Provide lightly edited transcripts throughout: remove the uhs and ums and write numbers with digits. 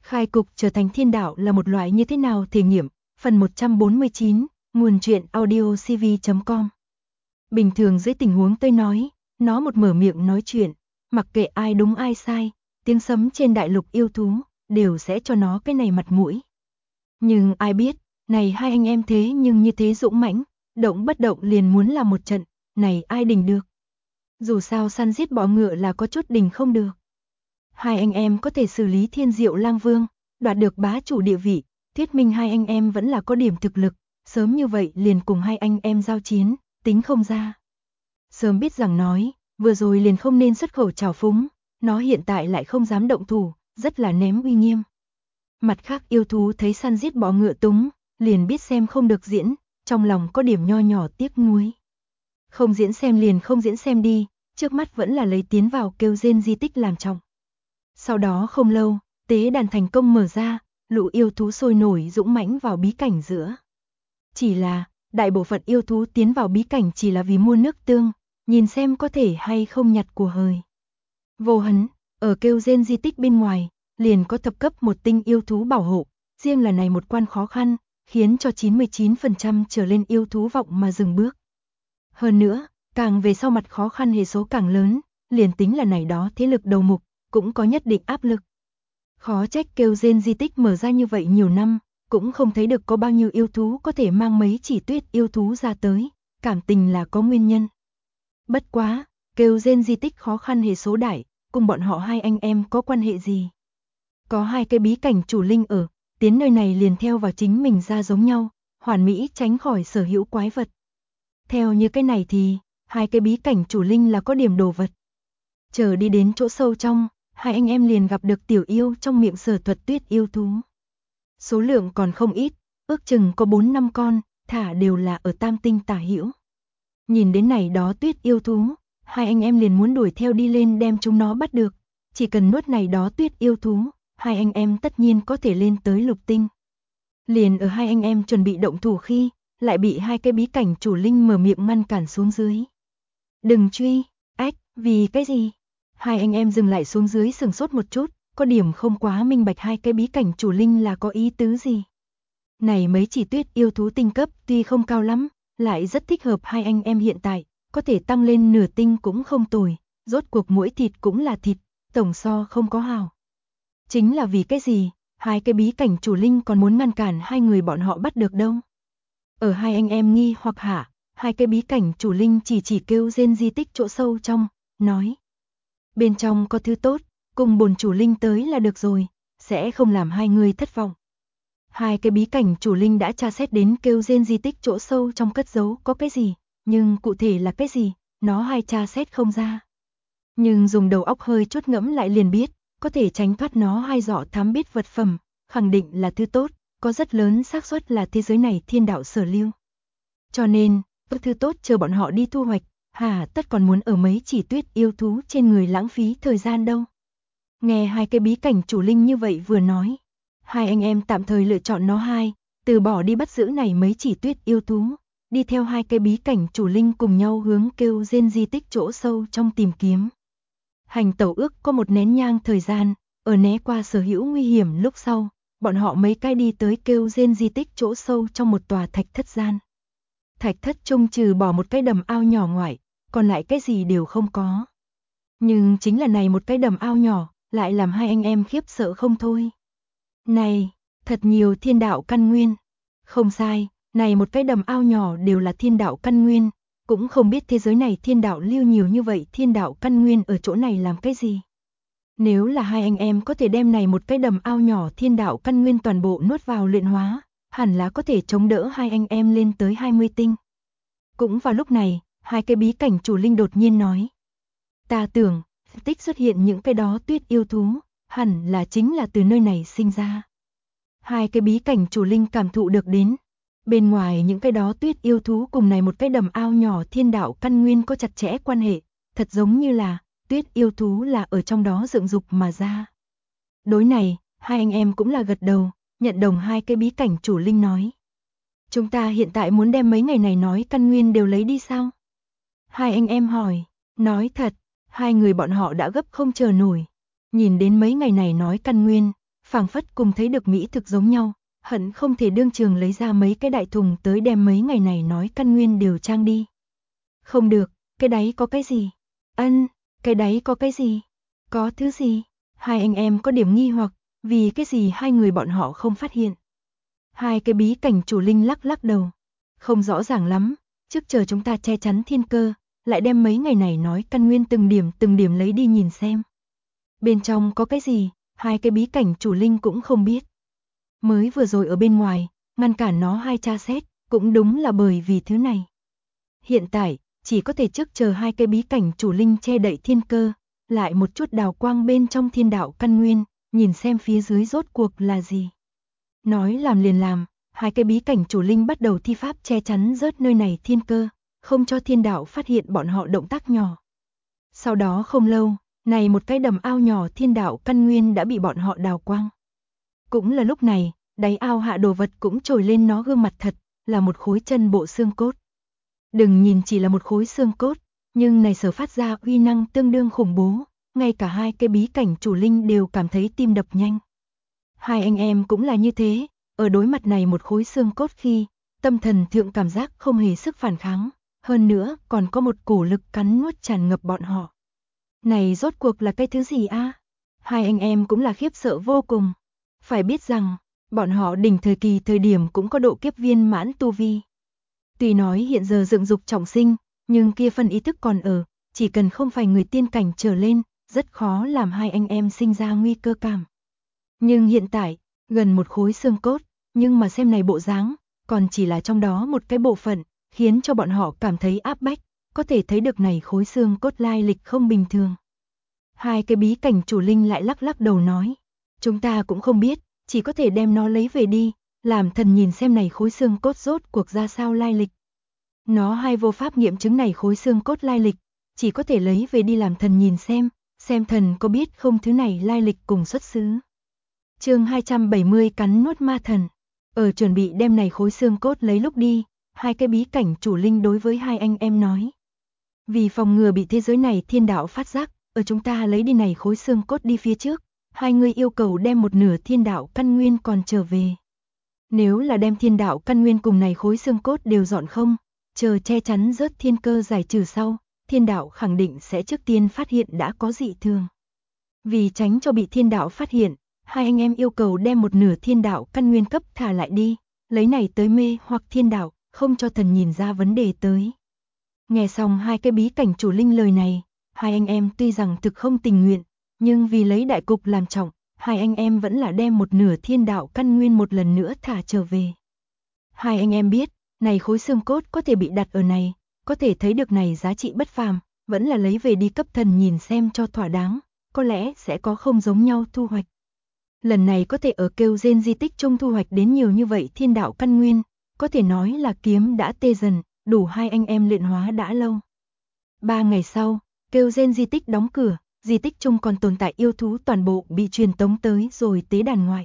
Khai cục trở thành thiên đạo là một loại như thế nào thể nghiệm, phần 149, nguồn truyện audio cv.com. Bình thường dưới tình huống tôi nói, nó một mở miệng nói chuyện, mặc kệ ai đúng ai sai, tiếng sấm trên đại lục yêu thú, đều sẽ cho nó cái này mặt mũi. Nhưng ai biết, này hai anh em thế nhưng như thế dũng mãnh, động bất động liền muốn làm một trận, này ai đình được. Dù sao săn giết bọ ngựa là có chút đình không được. Hai anh em có thể xử lý Thiên Diệu Lang Vương, đoạt được bá chủ địa vị, thuyết minh hai anh em vẫn là có điểm thực lực, sớm như vậy liền cùng hai anh em giao chiến, tính không ra. Sớm biết rằng nói, vừa rồi liền không nên xuất khẩu trào phúng, nó hiện tại lại không dám động thủ, rất là ném uy nghiêm. Mặt khác yêu thú thấy săn giết bọ ngựa túng, liền biết xem không được diễn, trong lòng có điểm nho nhỏ tiếc nuối. Không diễn xem liền không diễn xem đi, trước mắt vẫn là lấy tiến vào kêu rên di tích làm trọng. Sau đó không lâu, tế đàn thành công mở ra, lũ yêu thú sôi nổi dũng mãnh vào bí cảnh giữa. Chỉ là, đại bộ phận yêu thú tiến vào bí cảnh chỉ là vì mua nước tương, nhìn xem có thể hay không nhặt của hời. Vô Hấn, ở kêu rên di tích bên ngoài, liền có thập cấp một tinh yêu thú bảo hộ, riêng là này một quan khó khăn, khiến cho 99% trở lên yêu thú vọng mà dừng bước. Hơn nữa, càng về sau mặt khó khăn hệ số càng lớn, liền tính là này đó thế lực đầu mục, cũng có nhất định áp lực. Khó trách kêu rên di tích mở ra như vậy nhiều năm, cũng không thấy được có bao nhiêu yêu thú có thể mang mấy chỉ tuyết yêu thú ra tới, cảm tình là có nguyên nhân. Bất quá, kêu rên di tích khó khăn hệ số đại, cùng bọn họ hai anh em có quan hệ gì? Có hai cái bí cảnh chủ linh ở, tiến nơi này liền theo vào chính mình ra giống nhau, hoàn mỹ tránh khỏi sở hữu quái vật. Theo như cái này thì, hai cái bí cảnh chủ linh là có điểm đồ vật. Chờ đi đến chỗ sâu trong, hai anh em liền gặp được tiểu yêu trong miệng Sở Thuật Tuyết yêu thú. Số lượng còn không ít, ước chừng có 4-5 con, thả đều là ở tam tinh tả hữu. Nhìn đến này đó tuyết yêu thú, hai anh em liền muốn đuổi theo đi lên đem chúng nó bắt được. Chỉ cần nuốt này đó tuyết yêu thú, hai anh em tất nhiên có thể lên tới lục tinh. Liền ở hai anh em chuẩn bị động thủ khi, lại bị hai cái bí cảnh chủ linh mở miệng ngăn cản xuống dưới. Đừng truy, ách, vì cái gì? Hai anh em dừng lại xuống dưới sừng sốt một chút, có điểm không quá minh bạch hai cái bí cảnh chủ linh là có ý tứ gì. Này mấy chỉ tuyết yêu thú tinh cấp tuy không cao lắm, lại rất thích hợp hai anh em hiện tại, có thể tăng lên nửa tinh cũng không tồi, rốt cuộc mỗi thịt cũng là thịt, tổng so không có hào. Chính là vì cái gì, hai cái bí cảnh chủ linh còn muốn ngăn cản hai người bọn họ bắt được đâu. Ở hai anh em nghi hoặc hả, hai cái bí cảnh chủ linh chỉ kêu rên di tích chỗ sâu trong, nói. Bên trong có thứ tốt, cùng bổn chủ linh tới là được rồi, sẽ không làm hai người thất vọng. Hai cái bí cảnh chủ linh đã tra xét đến kêu rên di tích chỗ sâu trong cất giấu có cái gì, nhưng cụ thể là cái gì, nó hai tra xét không ra. Nhưng dùng đầu óc hơi chút ngẫm lại liền biết, có thể tránh thoát nó hai giỏ thám biết vật phẩm, khẳng định là thứ tốt, có rất lớn xác suất là thế giới này thiên đạo sở lưu. Cho nên, thứ tốt chờ bọn họ đi thu hoạch, hà tất còn muốn ở mấy chỉ tuyết yêu thú trên người lãng phí thời gian đâu. Nghe hai cái bí cảnh chủ linh như vậy vừa nói, hai anh em tạm thời lựa chọn nó hai, từ bỏ đi bắt giữ này mấy chỉ tuyết yêu thú, đi theo hai cái bí cảnh chủ linh cùng nhau hướng kêu rên di tích chỗ sâu trong tìm kiếm. Hành tẩu ước có một nén nhang thời gian, ở né qua sở hữu nguy hiểm lúc sau, bọn họ mấy cái đi tới kêu rên di tích chỗ sâu trong một tòa thạch thất gian. Thạch thất chung trừ bỏ một cái đầm ao nhỏ ngoại, còn lại cái gì đều không có. Nhưng chính là này một cái đầm ao nhỏ, lại làm hai anh em khiếp sợ không thôi. Này, thật nhiều thiên đạo căn nguyên. Không sai, này một cái đầm ao nhỏ đều là thiên đạo căn nguyên, cũng không biết thế giới này thiên đạo lưu nhiều như vậy thiên đạo căn nguyên ở chỗ này làm cái gì. Nếu là hai anh em có thể đem này một cái đầm ao nhỏ thiên đạo căn nguyên toàn bộ nuốt vào luyện hóa, hẳn là có thể chống đỡ hai anh em lên tới 20 tinh. Cũng vào lúc này, hai cái bí cảnh chủ linh đột nhiên nói. Ta tưởng, tích xuất hiện những cái đó tuyết yêu thú, hẳn là chính là từ nơi này sinh ra. Hai cái bí cảnh chủ linh cảm thụ được đến. Bên ngoài những cái đó tuyết yêu thú cùng này một cái đầm ao nhỏ thiên đạo căn nguyên có chặt chẽ quan hệ, thật giống như là tuyết yêu thú là ở trong đó dựng dục mà ra. Đối này, hai anh em cũng là gật đầu, nhận đồng hai cái bí cảnh chủ linh nói. Chúng ta hiện tại muốn đem mấy ngày này nói căn nguyên đều lấy đi sao? Hai anh em hỏi, nói thật, hai người bọn họ đã gấp không chờ nổi. Nhìn đến mấy ngày này nói căn nguyên, phảng phất cùng thấy được mỹ thực giống nhau, hận không thể đương trường lấy ra mấy cái đại thùng tới đem mấy ngày này nói căn nguyên đều trang đi. Không được, cái đấy có cái gì? Cái đấy có cái gì? Có thứ gì? Hai anh em có điểm nghi hoặc, vì cái gì hai người bọn họ không phát hiện. Hai cái bí cảnh chủ linh lắc lắc đầu. Không rõ ràng lắm, trước chờ chúng ta che chắn thiên cơ, lại đem mấy ngày này nói căn nguyên từng điểm lấy đi nhìn xem. Bên trong có cái gì, hai cái bí cảnh chủ linh cũng không biết. Mới vừa rồi ở bên ngoài, ngăn cản nó hai tra xét, cũng đúng là bởi vì thứ này. Hiện tại, chỉ có thể trước chờ hai cái bí cảnh chủ linh che đậy thiên cơ, lại một chút đào quang bên trong thiên đạo căn nguyên, nhìn xem phía dưới rốt cuộc là gì. Nói làm liền làm, hai cái bí cảnh chủ linh bắt đầu thi pháp che chắn rớt nơi này thiên cơ, không cho thiên đạo phát hiện bọn họ động tác nhỏ. Sau đó không lâu, này một cái đầm ao nhỏ thiên đạo căn nguyên đã bị bọn họ đào quang. Cũng là lúc này, đáy ao hạ đồ vật cũng trồi lên nó gương mặt thật, là một khối chân bộ xương cốt. Đừng nhìn chỉ là một khối xương cốt, nhưng này sở phát ra uy năng tương đương khủng bố, ngay cả hai cái bí cảnh chủ linh đều cảm thấy tim đập nhanh. Hai anh em cũng là như thế, ở đối mặt này một khối xương cốt khi, tâm thần thượng cảm giác không hề sức phản kháng, hơn nữa còn có một cổ lực cắn nuốt tràn ngập bọn họ. Này rốt cuộc là cái thứ gì a? Hai anh em cũng là khiếp sợ vô cùng. Phải biết rằng, bọn họ đỉnh thời kỳ thời điểm cũng có độ kiếp viên mãn tu vi. Tuy nói hiện giờ dựng dục trọng sinh, nhưng kia phần ý thức còn ở, chỉ cần không phải người tiên cảnh trở lên, rất khó làm hai anh em sinh ra nguy cơ cảm. Nhưng hiện tại, gần một khối xương cốt, nhưng mà xem này bộ dáng, còn chỉ là trong đó một cái bộ phận, khiến cho bọn họ cảm thấy áp bách, có thể thấy được này khối xương cốt lai lịch không bình thường. Hai cái bí cảnh chủ linh lại lắc lắc đầu nói, chúng ta cũng không biết, chỉ có thể đem nó lấy về đi, làm thần nhìn xem này khối xương cốt rốt cuộc ra sao lai lịch. Nó hai vô pháp nghiệm chứng này khối xương cốt lai lịch, chỉ có thể lấy về đi làm thần nhìn xem thần có biết không thứ này lai lịch cùng xuất xứ. Chương 270 cắn nuốt ma thần. Ở chuẩn bị đem này khối xương cốt lấy lúc đi, hai cái bí cảnh chủ linh đối với hai anh em nói. Vì phòng ngừa bị thế giới này thiên đạo phát giác, ở chúng ta lấy đi này khối xương cốt đi phía trước, hai người yêu cầu đem một nửa thiên đạo căn nguyên còn trở về. Nếu là đem thiên đạo căn nguyên cùng này khối xương cốt đều dọn không, chờ che chắn rớt thiên cơ giải trừ sau, thiên đạo khẳng định sẽ trước tiên phát hiện đã có dị thường. Vì tránh cho bị thiên đạo phát hiện, hai anh em yêu cầu đem một nửa thiên đạo căn nguyên cấp thả lại đi, lấy này tới mê hoặc thiên đạo, không cho thần nhìn ra vấn đề tới. Nghe xong hai cái bí cảnh chủ linh lời này, hai anh em tuy rằng thực không tình nguyện, nhưng vì lấy đại cục làm trọng, hai anh em vẫn là đem một nửa thiên đạo căn nguyên một lần nữa thả trở về. Hai anh em biết, này khối xương cốt có thể bị đặt ở này, có thể thấy được này giá trị bất phàm, vẫn là lấy về đi cấp thần nhìn xem cho thỏa đáng, có lẽ sẽ có không giống nhau thu hoạch. Lần này có thể ở kêu gen di tích trung thu hoạch đến nhiều như vậy thiên đạo căn nguyên, có thể nói là kiếm đã tê dần, đủ hai anh em luyện hóa đã lâu. 3 ngày sau, kêu gen di tích đóng cửa, di tích trung còn tồn tại yêu thú toàn bộ bị truyền tống tới rồi tế đàn ngoại.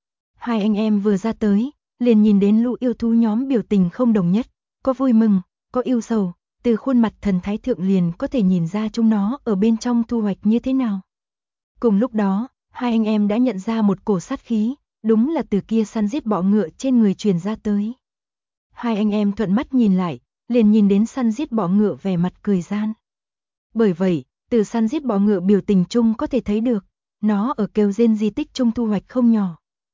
Hai anh em vừa ra tới, liền nhìn đến lũ yêu thú nhóm biểu tình không đồng nhất, có vui mừng, có yêu sầu, từ khuôn mặt thần thái thượng liền có thể nhìn ra chúng nó ở bên trong thu hoạch như thế nào. Cùng lúc đó, hai anh em đã nhận ra một cổ sát khí, đúng là từ kia săn giết bọ ngựa trên người truyền ra tới. Hai anh em thuận mắt nhìn lại, liền nhìn đến săn giết bọ ngựa vẻ mặt cười gian. Bởi vậy, từ săn giết bọ ngựa biểu tình chung có thể thấy được, nó ở kêu gen di tích chung thu hoạch không nhỏ.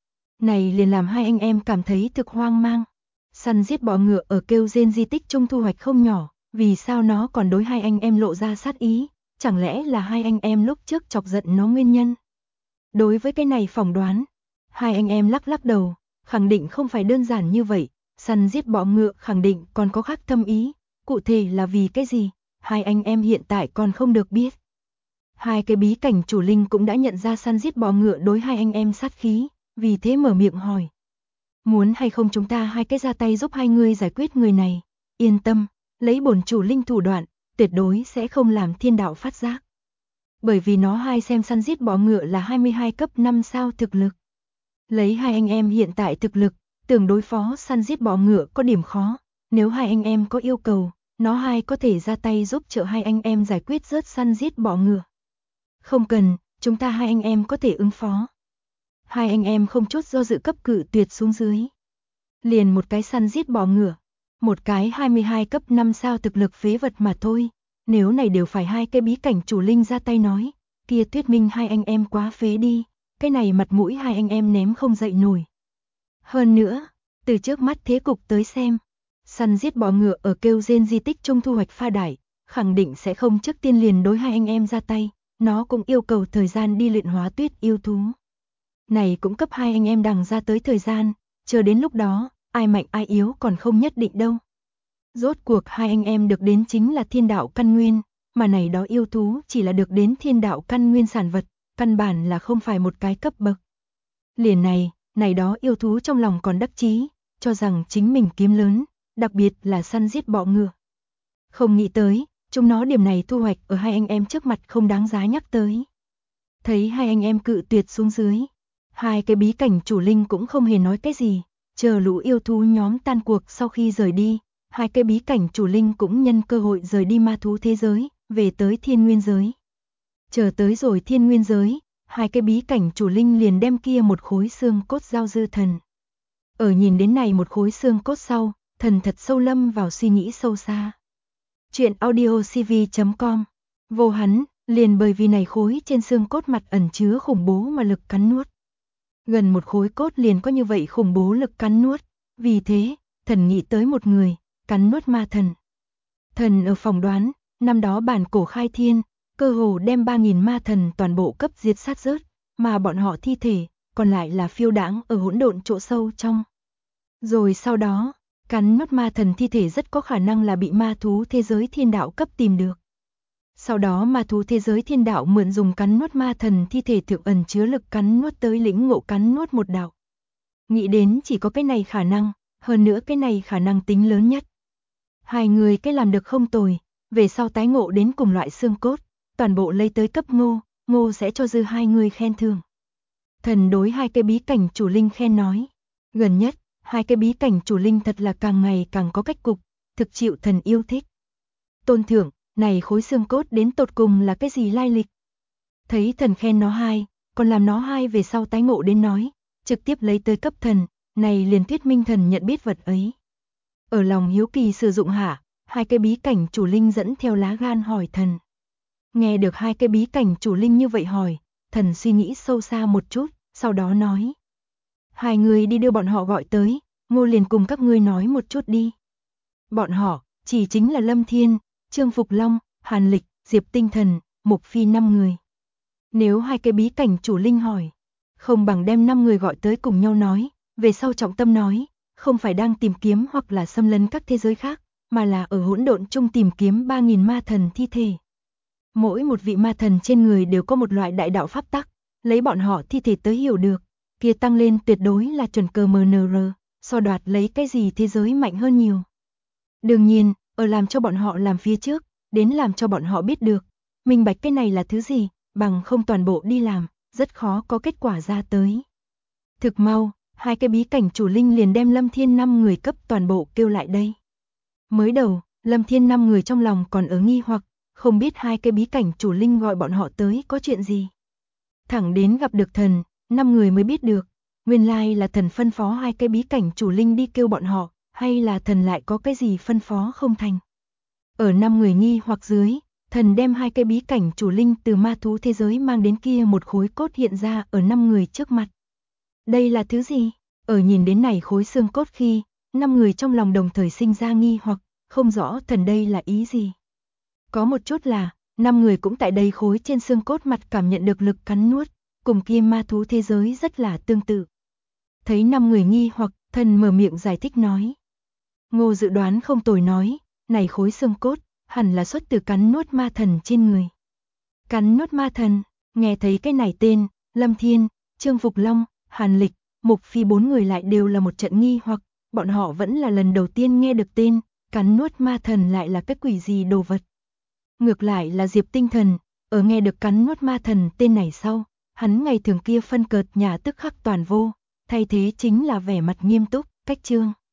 Này liền làm hai anh em cảm thấy thực hoang mang. Săn giết bọ ngựa ở kêu gen di tích chung thu hoạch không nhỏ, vì sao nó còn đối hai anh em lộ ra sát ý, chẳng lẽ là hai anh em lúc trước chọc giận nó nguyên nhân? Đối với cái này phỏng đoán, hai anh em lắc lắc đầu, khẳng định không phải đơn giản như vậy, săn giết bọ ngựa khẳng định còn có khác thâm ý, cụ thể là vì cái gì, hai anh em hiện tại còn không được biết. Hai cái bí cảnh chủ linh cũng đã nhận ra săn giết bọ ngựa đối hai anh em sát khí, vì thế mở miệng hỏi. Muốn hay không chúng ta hai cái ra tay giúp hai người giải quyết người này, yên tâm, lấy bổn chủ linh thủ đoạn, tuyệt đối sẽ không làm thiên đạo phát giác. Bởi vì nó hai xem săn giết bọ ngựa là 22 cấp 5 sao thực lực. Lấy hai anh em hiện tại thực lực, tưởng đối phó săn giết bọ ngựa có điểm khó, nếu hai anh em có yêu cầu, nó hai có thể ra tay giúp trợ hai anh em giải quyết rớt săn giết bọ ngựa. Không cần, chúng ta hai anh em có thể ứng phó. Hai anh em không chút do dự cấp cự tuyệt xuống dưới. Liền một cái săn giết bò ngựa, một cái 22 cấp 5 sao thực lực phế vật mà thôi, nếu này đều phải hai cái bí cảnh chủ linh ra tay nói, kia thuyết minh hai anh em quá phế đi, cái này mặt mũi hai anh em ném không dậy nổi. Hơn nữa, từ trước mắt thế cục tới xem, săn giết bò ngựa ở kêu rên di tích trung thu hoạch pha đại, khẳng định sẽ không trước tiên liền đối hai anh em ra tay, nó cũng yêu cầu thời gian đi luyện hóa tuyết yêu thú. Này cũng cấp hai anh em đằng ra tới thời gian, chờ đến lúc đó, ai mạnh ai yếu còn không nhất định đâu. Rốt cuộc hai anh em được đến chính là thiên đạo căn nguyên, mà này đó yêu thú chỉ là được đến thiên đạo căn nguyên sản vật, căn bản là không phải một cái cấp bậc. Liền này đó yêu thú trong lòng còn đắc chí, cho rằng chính mình kiếm lớn, đặc biệt là săn giết bọ ngựa. Không nghĩ tới, chúng nó điểm này thu hoạch ở hai anh em trước mặt không đáng giá nhắc tới. Thấy hai anh em cự tuyệt xuống dưới, hai cái bí cảnh chủ linh cũng không hề nói cái gì, chờ lũ yêu thú nhóm tan cuộc sau khi rời đi, hai cái bí cảnh chủ linh cũng nhân cơ hội rời đi ma thú thế giới, về tới thiên nguyên giới. Chờ tới rồi thiên nguyên giới, hai cái bí cảnh chủ linh liền đem kia một khối xương cốt giao dư thần. Ở nhìn đến này một khối xương cốt sau, thần thật sâu lâm vào suy nghĩ sâu xa. Chuyện audiocv.com. Vô hắn, liền bởi vì này khối trên xương cốt mặt ẩn chứa khủng bố mà lực cắn nuốt. Gần một khối cốt liền có như vậy khủng bố lực cắn nuốt, vì thế, thần nghĩ tới một người, cắn nuốt ma thần. Thần ở phòng đoán, năm đó bản cổ khai thiên, cơ hồ đem 3.000 ma thần toàn bộ cấp diệt sát rớt, mà bọn họ thi thể, còn lại là phiêu đãng ở hỗn độn chỗ sâu trong. Rồi sau đó, cắn nuốt ma thần thi thể rất có khả năng là bị ma thú thế giới thiên đạo cấp tìm được. Sau đó ma thú thế giới thiên đạo mượn dùng cắn nuốt ma thần thi thể thượng ẩn chứa lực cắn nuốt tới lĩnh ngộ cắn nuốt một đạo. Nghĩ đến chỉ có cái này khả năng, hơn nữa cái này khả năng tính lớn nhất. Hai người cái làm được không tồi, về sau tái ngộ đến cùng loại xương cốt, toàn bộ lấy tới cấp Ngô sẽ cho dư hai người khen thưởng. Thần đối hai cái bí cảnh chủ linh khen nói, gần nhất, hai cái bí cảnh chủ linh thật là càng ngày càng có cách cục, thực chịu thần yêu thích. Tôn thượng, này khối xương cốt đến tột cùng là cái gì lai lịch? Thấy thần khen nó hai, còn làm nó hai về sau tái ngộ đến nói, trực tiếp lấy tới cấp thần, này liền thuyết minh thần nhận biết vật ấy. Ở lòng hiếu kỳ sử dụng hạ, hai cái bí cảnh chủ linh dẫn theo lá gan hỏi thần. Nghe được hai cái bí cảnh chủ linh như vậy hỏi, thần suy nghĩ sâu xa một chút, sau đó nói. Hai người đi đưa bọn họ gọi tới, Ngô liền cùng các ngươi nói một chút đi. Bọn họ, chỉ chính là Lâm Thiên, Trương Phục Long, Hàn Lịch, Diệp Tinh Thần, Mục Phi 5 người. Nếu hai cái bí cảnh chủ linh hỏi, không bằng đem 5 người gọi tới cùng nhau nói, về sau trọng tâm nói, không phải đang tìm kiếm hoặc là xâm lấn các thế giới khác, mà là ở hỗn độn chung tìm kiếm 3.000 ma thần thi thể. Mỗi một vị ma thần trên người đều có một loại đại đạo pháp tắc, lấy bọn họ thi thể tới hiểu được, kia tăng lên tuyệt đối là chuẩn cờ MNR, so đoạt lấy cái gì thế giới mạnh hơn nhiều. Đương nhiên, ở làm cho bọn họ làm phía trước, đến làm cho bọn họ biết được, minh bạch cái này là thứ gì, bằng không toàn bộ đi làm, rất khó có kết quả ra tới. Thực mau, hai cái bí cảnh chủ linh liền đem Lâm Thiên 5 người cấp toàn bộ kêu lại đây. Mới đầu, Lâm Thiên 5 người trong lòng còn ở nghi hoặc, không biết hai cái bí cảnh chủ linh gọi bọn họ tới có chuyện gì. Thẳng đến gặp được thần, 5 người mới biết được, nguyên lai là thần phân phó hai cái bí cảnh chủ linh đi kêu bọn họ, hay là thần lại có cái gì phân phó không thành. Ở 5 người nghi hoặc dưới, thần đem hai cái bí cảnh chủ linh từ ma thú thế giới mang đến kia một khối cốt hiện ra ở 5 người trước mặt. Đây là thứ gì? Ở nhìn đến này khối xương cốt khi, 5 người trong lòng đồng thời sinh ra nghi hoặc, không rõ thần đây là ý gì. Có một chút là, 5 người cũng tại đây khối trên xương cốt mặt cảm nhận được lực cắn nuốt, cùng kia ma thú thế giới rất là tương tự. Thấy 5 người nghi hoặc, thần mở miệng giải thích nói. Ngô dự đoán không tồi nói, này khối xương cốt, hẳn là xuất từ cắn nuốt ma thần trên người. Cắn nuốt ma thần, nghe thấy cái này tên, Lâm Thiên, Trương Phục Long, Hàn Lịch, Mục Phi 4 người lại đều là một trận nghi hoặc, bọn họ vẫn là lần đầu tiên nghe được tên, cắn nuốt ma thần lại là cái quỷ gì đồ vật. Ngược lại là Diệp Tinh Thần, ở nghe được cắn nuốt ma thần tên này sau, hắn ngày thường kia phân cợt nhà tức khắc toàn vô, thay thế chính là vẻ mặt nghiêm túc, cách trương.